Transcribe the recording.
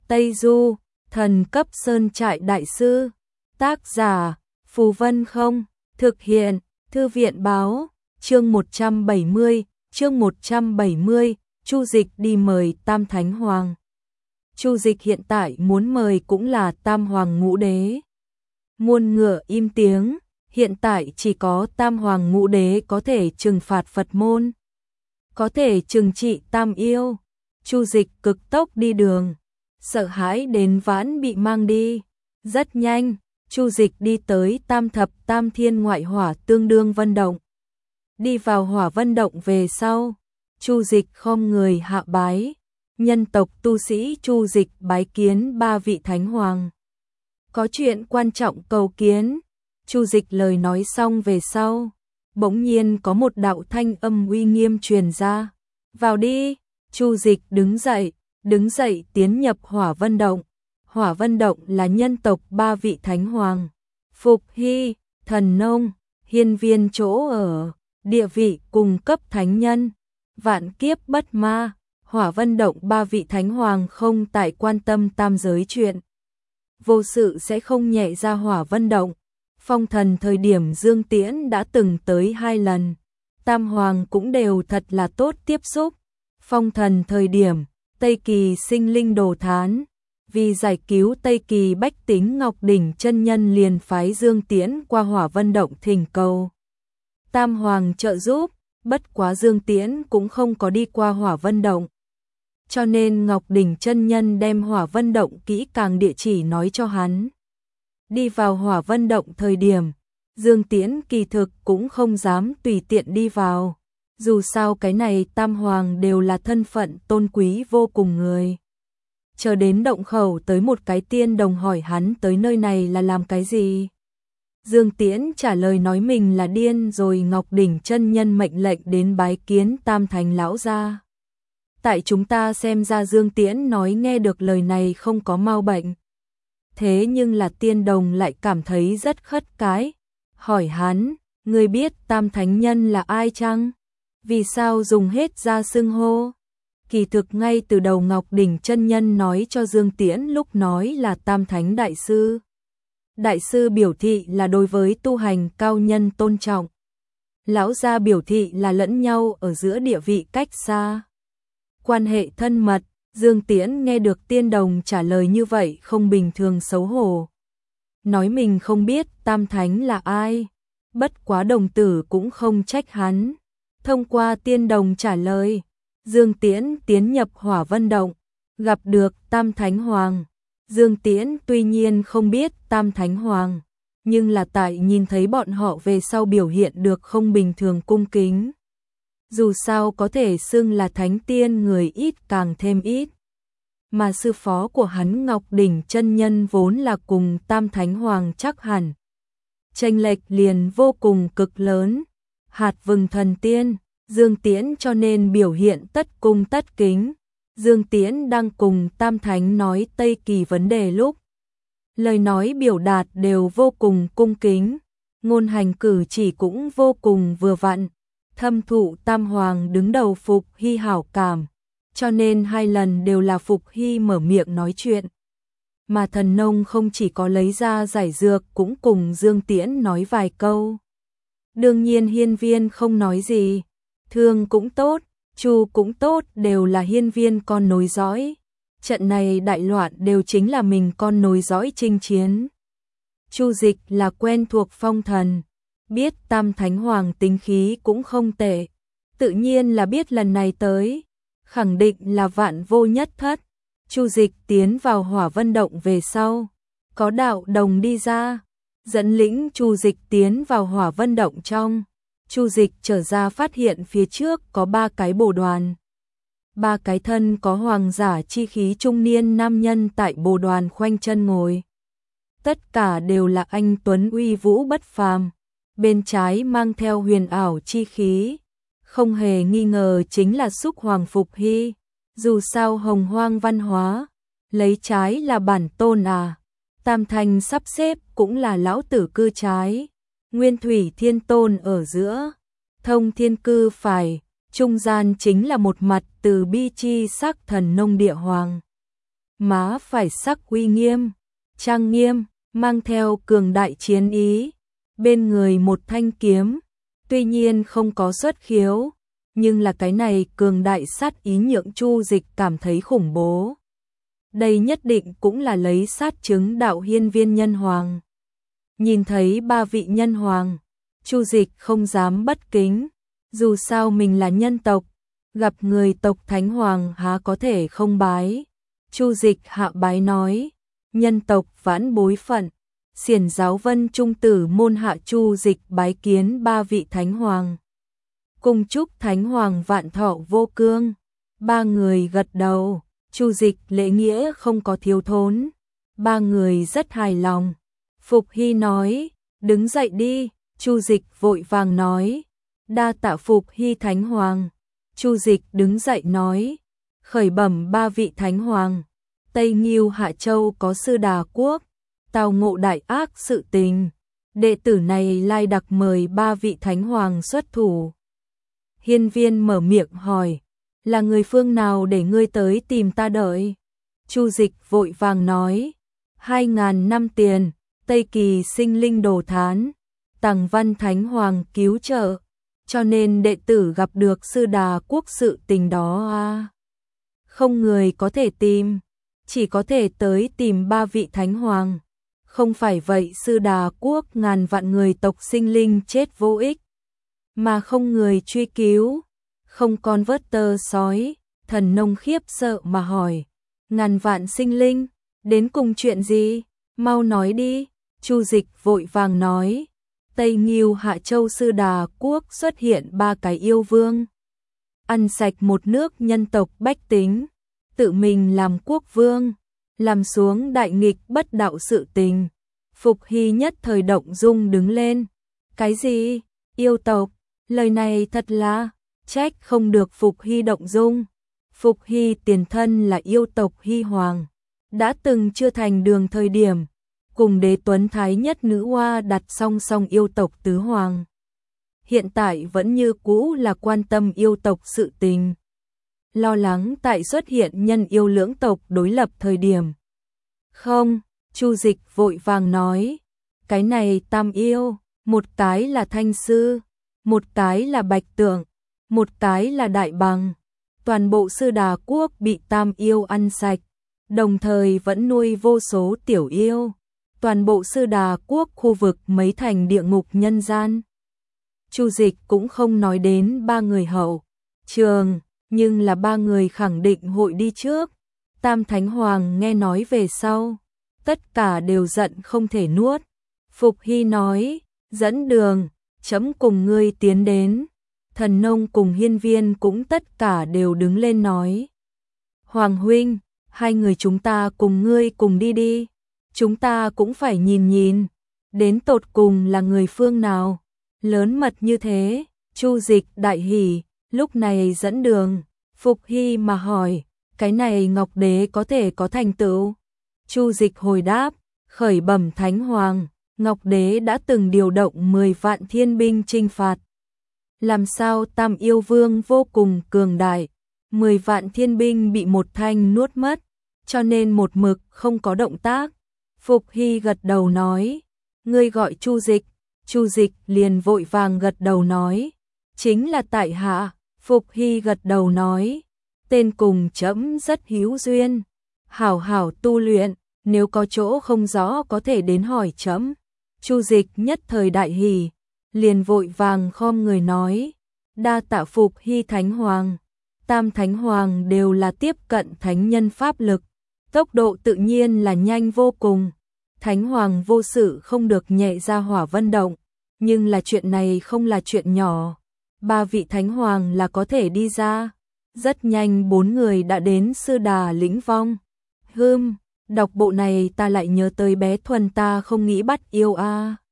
Tây Du, thần cấp sơn trại đại sư. Tác giả, Phù Vân Không, thực hiện, Thư viện báo, chương 170, Chu Dịch đi mời Tam Thánh Hoàng. Chu Dịch hiện tại muốn mời cũng là Tam Hoàng Ngũ Đế. Muôn ngựa im tiếng, hiện tại chỉ có Tam Hoàng Ngũ Đế có thể trừng phạt Phật môn, có thể trừng trị Tam Yêu. Chu Dịch cực tốc đi đường, sợ hãi đến vãn bị mang đi. Rất nhanh, Chu Dịch đi tới Tam Thập Tam Thiên ngoại hỏa tương đương vân động. Đi vào hỏa vân động về sau, Chu Dịch khom người hạ bái. Nhân tộc tu sĩ Chu Dịch bái kiến 3 vị Thánh Hoàng. Có chuyện quan trọng cầu kiến. Chu Dịch lời nói xong về sau, bỗng nhiên có một đạo thanh âm uy nghiêm truyền ra. Vào đi. Chu Dịch đứng dậy tiến nhập hỏa vân động. Hỏa vân động là nhân tộc 3 vị Thánh Hoàng, Phục Hy, Thần Nông, Hiên Viên chỗ ở, địa vị cùng cấp thánh nhân, vạn kiếp bất ma. Hỏa vân động 3 vị Thánh Hoàng không tại quan tâm tam giới chuyện, vô sự sẽ không nhảy ra hỏa vân động. Phong thần thời điểm Dương Tiễn đã từng tới 2 lần, Tam Hoàng cũng đều thật là tốt tiếp xúc. Phong thần thời điểm, Tây Kỳ sinh linh đồ thán, vì giải cứu Tây Kỳ bách tính Ngọc Đỉnh chân nhân liền phái Dương Tiễn qua hỏa vân động thỉnh cầu Tam Hoàng trợ giúp, bất quá Dương Tiễn cũng không có đi qua hỏa vân động. Cho nên Ngọc Đỉnh chân nhân đem hỏa vân động kỹ càng địa chỉ nói cho hắn. Đi vào hỏa vân động thời điểm, Dương Tiễn kỳ thực cũng không dám tùy tiện đi vào. Dù sao cái này Tam Hoàng đều là thân phận tôn quý vô cùng người. Chờ đến động khẩu tới một cái tiên đồng hỏi hắn tới nơi này là làm cái gì. Dương Tiễn trả lời nói mình là điên rồi. Ngọc Đỉnh chân nhân mệnh lệnh đến bái kiến Tam Thánh lão gia. Tại chúng ta xem ra Dương Tiễn nói nghe được lời này không có mau bệnh. Thế nhưng là tiên đồng lại cảm thấy rất khất cái. Hỏi hắn, ngươi biết Tam Thánh nhân là ai chăng? Vì sao dùng hết ra xưng hô? Kỳ thực ngay từ đầu Ngọc Đỉnh chân nhân nói cho Dương Tiễn lúc nói là Tam Thánh đại sư. Đại sư biểu thị là đối với tu hành cao nhân tôn trọng. Lão gia biểu thị là lẫn nhau ở giữa địa vị cách xa, quan hệ thân mật. Dương Tiễn nghe được tiên đồng trả lời như vậy không bình thường xấu hổ. Nói mình không biết Tam Thánh là ai. Bất quá đồng tử cũng không trách hắn. Thông qua tiên đồng trả lời, Dương Tiễn tiến nhập hỏa vân động, gặp được Tam Thánh Hoàng. Dương Tiễn tuy nhiên không biết Tam Thánh Hoàng, nhưng là tại nhìn thấy bọn họ về sau biểu hiện được không bình thường cung kính. Dù sao có thể xưng là thánh tiên người ít càng thêm ít. Mà sư phó của hắn Ngọc Đỉnh chân nhân vốn là cùng Tam Thánh Hoàng chắc hẳn chênh lệch liền vô cùng cực lớn. Hạt vừng thần tiên, Dương Tiễn cho nên biểu hiện tất cung tất kính. Dương Tiễn đang cùng Tam Thánh nói Tây Kỳ vấn đề lúc, lời nói biểu đạt đều vô cùng cung kính, ngôn hành cử chỉ cũng vô cùng vừa vặn, thâm thụ Tam Hoàng đứng đầu Phục Hy hảo cảm, cho nên 2 lần đều là Phục Hy mở miệng nói chuyện. Mà Thần Nông không chỉ có lấy ra giải dược cũng cùng Dương Tiễn nói vài câu. Đương nhiên Hiên Viên không nói gì, Thương cũng tốt, Chu cũng tốt, đều là Hiên Viên con nối dõi. Trận này đại loạn đều chính là mình con nối dõi chinh chiến. Chu Dịch là quen thuộc phong thần, biết Tam Thánh Hoàng tính khí cũng không tệ, tự nhiên là biết lần này tới, khẳng định là vạn vô nhất thất. Chu Dịch tiến vào hỏa vân động về sau, có đạo đồng đi ra, dẫn lĩnh Chu Dịch tiến vào hỏa vân động trong. Chu Dịch trở ra phát hiện phía trước có 3 cái bồ đoàn. 3 cái thân có hoàng giả chi khí trung niên nam nhân tại bồ đoàn khoanh chân ngồi. Tất cả đều là anh tuấn uy vũ bất phàm, bên trái mang theo huyền ảo chi khí, không hề nghi ngờ chính là Xúc Hoàng Phục Hy. Dù sao hồng hoang văn hóa, lấy trái là bản tôn à. Tam Thanh sắp xếp cũng là lão tử cư trái, Nguyên Thủy Thiên Tôn ở giữa, Thông Thiên cư phải, trung gian chính là một mặt từ bi chi sắc Thần Nông Địa Hoàng. má phải sắc uy nghiêm, trang nghiêm, mang theo cường đại chiến ý, bên người một thanh kiếm, tuy nhiên không có xuất khiếu, nhưng là cái này cường đại sát ý nhượng Chu Dịch cảm thấy khủng bố. Đây nhất định cũng là lấy sát chứng đạo hiên viên nhân hoàng. Nhìn thấy ba vị nhân hoàng, Chu Dịch không dám bất kính, dù sao mình là nhân tộc, gặp người tộc thánh hoàng há có thể không bái. Chu Dịch hạ bái nói, nhân tộc vãn bối phận, xiển giáo Vân Trung tử môn hạ Chu Dịch bái kiến ba vị thánh hoàng. Cùng chúc thánh hoàng vạn thọ vô cương. Ba người gật đầu, Chu Dịch lễ nghĩa không có thiếu thốn. Ba người rất hài lòng. Phục Hy nói, đứng dậy đi. Chu Dịch vội vàng nói, đa tạ Phục Hy thánh hoàng. Chu Dịch đứng dậy nói, khởi bẩm ba vị thánh hoàng, Tây Nghiêu Hạ Châu có Sư Đà Quốc, tào ngộ đại ác sự tình, đệ tử này lai đặc mời ba vị thánh hoàng xuất thủ. Hiên viên mở miệng hỏi, là người phương nào để ngươi tới tìm ta đợi? Chu Dịch vội vàng nói, 2.000 năm tiền, Tây Kỳ sinh linh đồ thán, Tằng Văn thánh hoàng cứu trợ, cho nên đệ tử gặp được Sư Đà Quốc sự tình đó à. Không người có thể tìm, chỉ có thể tới tìm ba vị thánh hoàng. Không phải vậy Sư Đà Quốc ngàn vạn người tộc sinh linh chết vô ích, mà không người truy cứu, không con vớt tơ sói. Thần Nông khiếp sợ mà hỏi, ngàn vạn sinh linh, đến cùng chuyện gì? Mau nói đi. Chu Dịch vội vàng nói, Tây Nghiêu Hạ Châu Sư Đà Quốc xuất hiện ba cái yêu vương, ăn sạch một nước nhân tộc bách tính, tự mình làm quốc vương, làm xuống đại nghịch bất đạo sự tình. Phục Hy nhất thời động dung đứng lên. Cái gì? Yêu tộc? Lời này thật là trách không được Phục Hy động dung. Phục Hy tiền thân là yêu tộc Hy Hoàng, đã từng chưa thành đường thời điểm, cùng Đế Tuấn Thái Nhất Nữ Hoa đặt song song yêu tộc tứ hoàng. Hiện tại vẫn như cũ là quan tâm yêu tộc sự tình, lo lắng tại xuất hiện nhân yêu lưỡng tộc đối lập thời điểm. Không, Chu Dịch vội vàng nói, cái này tam yêu, một cái là Thanh Sư, một cái là Bạch Tượng, một cái là Đại Bằng. Toàn bộ Sư Đà Quốc bị tam yêu ăn sạch, đồng thời vẫn nuôi vô số tiểu yêu. Toàn bộ Sư Đà Quốc khu vực mấy thành địa ngục nhân gian. Chu Dịch cũng không nói đến ba người hậu trường, nhưng là ba người khẳng định hội đi trước. Tam Thánh Hoàng nghe nói về sau, tất cả đều giận không thể nuốt. Phục Hy nói, dẫn đường, chấm cùng ngươi tiến đến. Thần Nông cùng Hiên Viên cũng tất cả đều đứng lên nói, Hoàng huynh, hai người chúng ta cùng ngươi cùng đi đi. Chúng ta cũng phải nhìn nhìn, đến tột cùng là người phương nào, lớn mật như thế. Chu Dịch đại hỉ, lúc này dẫn đường. Phục Hy mà hỏi, cái này Ngọc Đế có thể có thành tựu? Chu Dịch hồi đáp, khởi bẩm Thánh Hoàng, Ngọc Đế đã từng điều động 10 vạn thiên binh chinh phạt. Làm sao tam yêu vương vô cùng cường đại, 10 vạn thiên binh bị một thanh nuốt mất, cho nên một mực không có động tác. Phục Hy gật đầu nói, ngươi gọi Chu Dịch. Chu Dịch liền vội vàng gật đầu nói, chính là tại hạ. Phục Hy gật đầu nói, tên cùng trẫm rất hữu duyên, hảo hảo tu luyện, nếu có chỗ không rõ có thể đến hỏi trẫm. Chu Dịch nhất thời đại hỉ, liền vội vàng khom người nói, đa tạ Phục Hy thánh hoàng. Tam thánh hoàng đều là tiếp cận thánh nhân pháp lực, tốc độ tự nhiên là nhanh vô cùng. Thánh hoàng vô sự không được nhẹ ra hỏa vân động, nhưng là chuyện này không là chuyện nhỏ. Ba vị thánh hoàng là có thể đi ra. Rất nhanh 4 người đã đến Sư Đà Lĩnh Vong. Đọc bộ này ta lại nhớ tới bé Thuần ta không nghĩ bắt yêu a.